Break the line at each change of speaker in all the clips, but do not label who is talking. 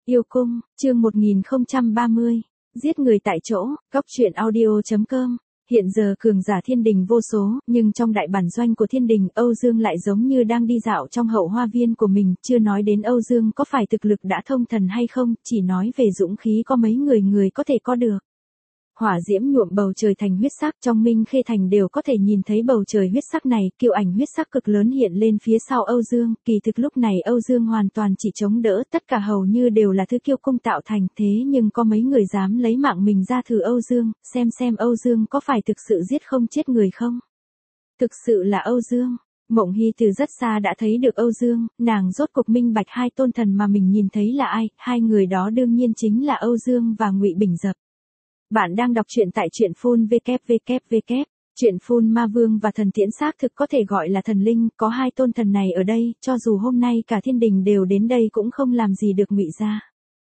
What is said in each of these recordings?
Yêu cung, chương 1030, giết người tại chỗ, góc truyện audio.com. Hiện giờ cường giả thiên đình vô số, nhưng trong đại bản doanh của thiên đình, Âu Dương lại giống như đang đi dạo trong hậu hoa viên của mình, chưa nói đến Âu Dương có phải thực lực đã thông thần hay không, chỉ nói về dũng khí có mấy người có thể có được. Hỏa diễm nhuộm bầu trời thành huyết sắc, trong Minh Khê thành đều có thể nhìn thấy bầu trời huyết sắc này, kiều ảnh huyết sắc cực lớn hiện lên phía sau Âu Dương, kỳ thực lúc này Âu Dương hoàn toàn chỉ chống đỡ, tất cả hầu như đều là thứ kiêu cung tạo thành, thế nhưng có mấy người dám lấy mạng mình ra thử Âu Dương, xem Âu Dương có phải thực sự giết không chết người không? Thực sự là Âu Dương. Mộng Hy từ rất xa đã thấy được Âu Dương, nàng rốt cuộc minh bạch hai tôn thần mà mình nhìn thấy là ai, hai người đó đương nhiên chính là Âu Dương và Ngụy Bình Dập. Bạn đang đọc truyện tại truyện phun www. Truyện phun Ma Vương và Thần Tiễn xác thực có thể gọi là thần linh, có hai tôn thần này ở đây, cho dù hôm nay cả thiên đình đều đến đây cũng không làm gì được Ngụy gia.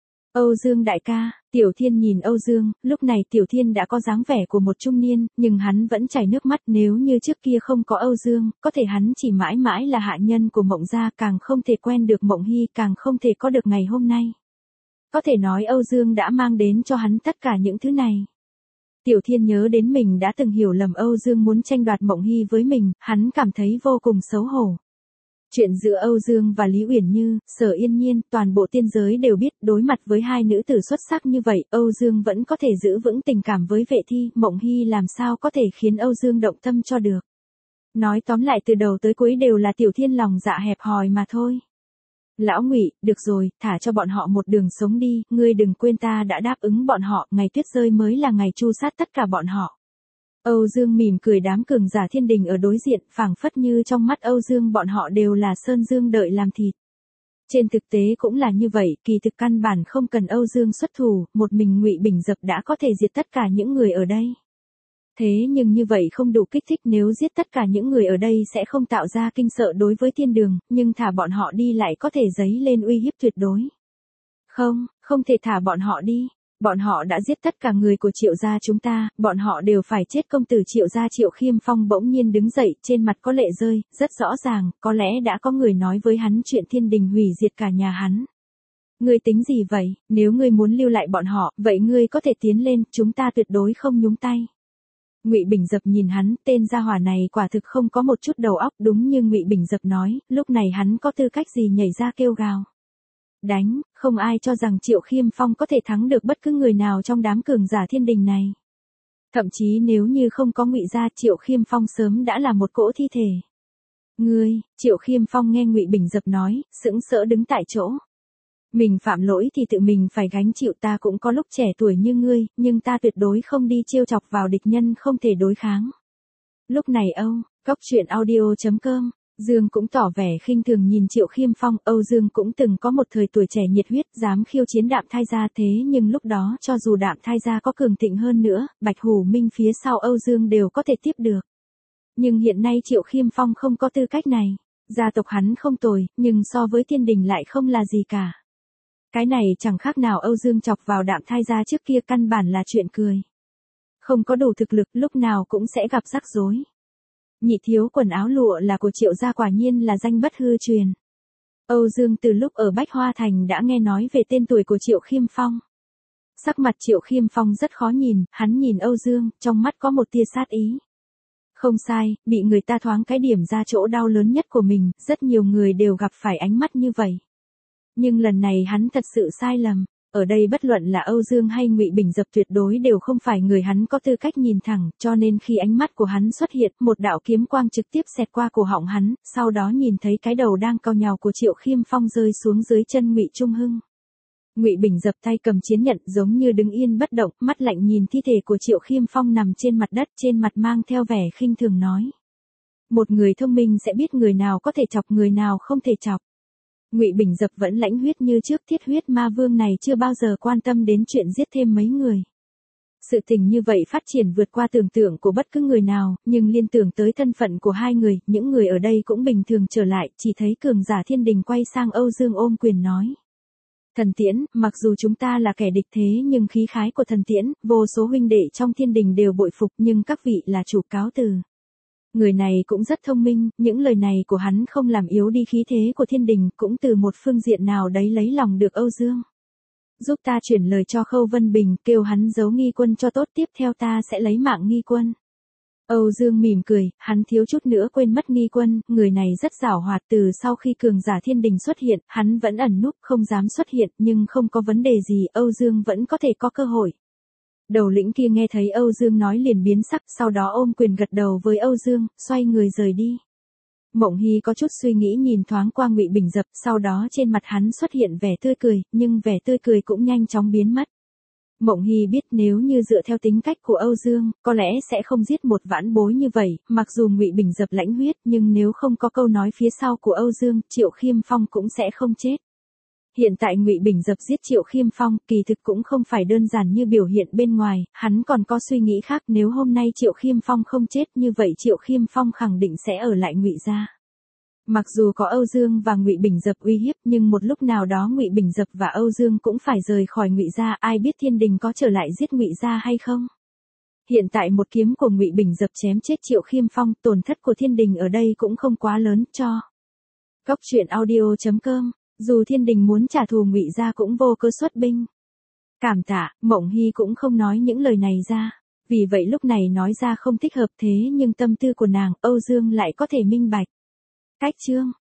Âu Dương đại ca, Tiểu Thiên nhìn Âu Dương, lúc này Tiểu Thiên đã có dáng vẻ của một trung niên, nhưng hắn vẫn chảy nước mắt, nếu như trước kia không có Âu Dương, có thể hắn chỉ mãi mãi là hạ nhân của Mộng gia, càng không thể quen được Mộng Hy, càng không thể có được ngày hôm nay. Có thể nói Âu Dương đã mang đến cho hắn tất cả những thứ này. Tiểu Thiên nhớ đến mình đã từng hiểu lầm Âu Dương muốn tranh đoạt Mộng Hy với mình, hắn cảm thấy vô cùng xấu hổ. Chuyện giữa Âu Dương và Lý Uyển Như, Sở Yên Nhiên, toàn bộ tiên giới đều biết, đối mặt với hai nữ tử xuất sắc như vậy, Âu Dương vẫn có thể giữ vững tình cảm với Vệ Thi, Mộng Hy làm sao có thể khiến Âu Dương động tâm cho được. Nói tóm lại từ đầu tới cuối đều là Tiểu Thiên lòng dạ hẹp hòi mà thôi. Lão Ngụy, được rồi, thả cho bọn họ một đường sống đi, ngươi đừng quên ta đã đáp ứng bọn họ, ngày tuyết rơi mới là ngày tru sát tất cả bọn họ. Âu Dương mỉm cười, đám cường giả thiên đình ở đối diện, phảng phất như trong mắt Âu Dương bọn họ đều là sơn dương đợi làm thịt. Trên thực tế cũng là như vậy, kỳ thực căn bản không cần Âu Dương xuất thủ, một mình Ngụy Bình Dập đã có thể diệt tất cả những người ở đây. Thế nhưng như vậy không đủ kích thích, nếu giết tất cả những người ở đây sẽ không tạo ra kinh sợ đối với thiên đường, nhưng thả bọn họ đi lại có thể dấy lên uy hiếp tuyệt đối. Không thể thả bọn họ đi. Bọn họ đã giết tất cả người của Triệu gia chúng ta, bọn họ đều phải chết. Công tử Triệu gia Triệu Khiêm Phong bỗng nhiên đứng dậy, trên mặt có lệ rơi, rất rõ ràng, có lẽ đã có người nói với hắn chuyện thiên đình hủy diệt cả nhà hắn. Ngươi tính gì vậy, nếu ngươi muốn lưu lại bọn họ, vậy ngươi có thể tiến lên, chúng ta tuyệt đối không nhúng tay. Ngụy Bình Dập nhìn hắn, tên gia hỏa này quả thực không có một chút đầu óc, đúng như Ngụy Bình Dập nói, lúc này hắn có tư cách gì nhảy ra kêu gào. Đánh, không ai cho rằng Triệu Khiêm Phong có thể thắng được bất cứ người nào trong đám cường giả thiên đình này. Thậm chí nếu như không có Ngụy gia, Triệu Khiêm Phong sớm đã là một cỗ thi thể. Ngươi, Triệu Khiêm Phong nghe Ngụy Bình Dập nói, sững sỡ đứng tại chỗ. Mình phạm lỗi thì tự mình phải gánh chịu, ta cũng có lúc trẻ tuổi như ngươi, nhưng ta tuyệt đối không đi trêu chọc vào địch nhân không thể đối kháng. Lúc này góc truyện audio.com, Dương cũng tỏ vẻ khinh thường nhìn Triệu Khiêm Phong, Âu Dương cũng từng có một thời tuổi trẻ nhiệt huyết, dám khiêu chiến Đạm Thai gia, thế nhưng lúc đó cho dù Đạm Thai gia có cường thịnh hơn nữa, Bạch Hủ Minh phía sau Âu Dương đều có thể tiếp được. Nhưng hiện nay Triệu Khiêm Phong không có tư cách này, gia tộc hắn không tồi, nhưng so với thiên đình lại không là gì cả. Cái này chẳng khác nào Âu Dương chọc vào Đạm Thai gia trước kia, căn bản là chuyện cười. Không có đủ thực lực, lúc nào cũng sẽ gặp rắc rối. Nhị thiếu quần áo lụa là của Triệu gia, quả nhiên là danh bất hư truyền. Âu Dương từ lúc ở Bách Hoa Thành đã nghe nói về tên tuổi của Triệu Khiêm Phong. Sắc mặt Triệu Khiêm Phong rất khó nhìn, hắn nhìn Âu Dương, trong mắt có một tia sát ý. Không sai, bị người ta thoáng cái điểm ra chỗ đau lớn nhất của mình, rất nhiều người đều gặp phải ánh mắt như vậy. Nhưng lần này hắn thật sự sai lầm, ở đây bất luận là Âu Dương hay Ngụy Bình Dập tuyệt đối đều không phải người hắn có tư cách nhìn thẳng, cho nên khi ánh mắt của hắn xuất hiện, một đạo kiếm quang trực tiếp xẹt qua cổ họng hắn, sau đó nhìn thấy cái đầu đang cau nhàu của Triệu Khiêm Phong rơi xuống dưới chân Ngụy Trung Hưng. Ngụy Bình Dập tay cầm chiến nhận, giống như đứng yên bất động, mắt lạnh nhìn thi thể của Triệu Khiêm Phong nằm trên mặt đất, trên mặt mang theo vẻ khinh thường nói: một người thông minh sẽ biết người nào có thể chọc, người nào không thể chọc. Ngụy Bình Dập vẫn lãnh huyết như trước, Thiết Huyết Ma Vương này chưa bao giờ quan tâm đến chuyện giết thêm mấy người. Sự tình như vậy phát triển vượt qua tưởng tượng của bất cứ người nào, nhưng liên tưởng tới thân phận của hai người, những người ở đây cũng bình thường trở lại, chỉ thấy cường giả thiên đình quay sang Âu Dương ôm quyền nói: Thần Tiễn, mặc dù chúng ta là kẻ địch thế nhưng khí khái của Thần Tiễn, vô số huynh đệ trong thiên đình đều bội phục, nhưng các vị là chủ, cáo từ. Người này cũng rất thông minh, những lời này của hắn không làm yếu đi khí thế của thiên đình, cũng từ một phương diện nào đấy lấy lòng được Âu Dương. giúp ta chuyển lời cho Khâu Vân Bình, kêu hắn giấu Nghi Quân cho tốt, tiếp theo ta sẽ lấy mạng Nghi Quân. Âu Dương mỉm cười, hắn thiếu chút nữa quên mất Nghi Quân, người này rất giảo hoạt, từ sau khi cường giả thiên đình xuất hiện, hắn vẫn ẩn núp không dám xuất hiện, nhưng không có vấn đề gì, Âu Dương vẫn có thể có cơ hội. Đầu lĩnh kia nghe thấy Âu Dương nói liền biến sắc, sau đó ôm quyền gật đầu với Âu Dương, xoay người rời đi. Mộng Hy có chút suy nghĩ nhìn thoáng qua Ngụy Bình Dập, sau đó trên mặt hắn xuất hiện vẻ tươi cười, nhưng vẻ tươi cười cũng nhanh chóng biến mất. Mộng Hy biết nếu như dựa theo tính cách của Âu Dương, có lẽ sẽ không giết một vãn bối như vậy, mặc dù Ngụy Bình Dập lãnh huyết, nhưng nếu không có câu nói phía sau của Âu Dương, Triệu Khiêm Phong cũng sẽ không chết. Hiện tại Ngụy Bình Dập giết Triệu Khiêm Phong, kỳ thực cũng không phải đơn giản như biểu hiện bên ngoài, hắn còn có suy nghĩ khác, nếu hôm nay Triệu Khiêm Phong không chết như vậy Triệu Khiêm Phong khẳng định sẽ ở lại Ngụy gia. Mặc dù có Âu Dương và Ngụy Bình Dập uy hiếp, nhưng một lúc nào đó Ngụy Bình Dập và Âu Dương cũng phải rời khỏi Ngụy gia, ai biết Thiên Đình có trở lại giết Ngụy gia hay không. Hiện tại một kiếm của Ngụy Bình Dập chém chết Triệu Khiêm Phong, tổn thất của Thiên Đình ở đây cũng không quá lớn, cho. Góc truyện audio.com, dù Thiên Đình muốn trả thù Ngụy gia cũng vô cớ xuất binh. Cảm tạ, Mộng Hy cũng không nói những lời này ra. Vì vậy lúc này nói ra không thích hợp, thế nhưng tâm tư của nàng, Âu Dương lại có thể minh bạch. Cách chương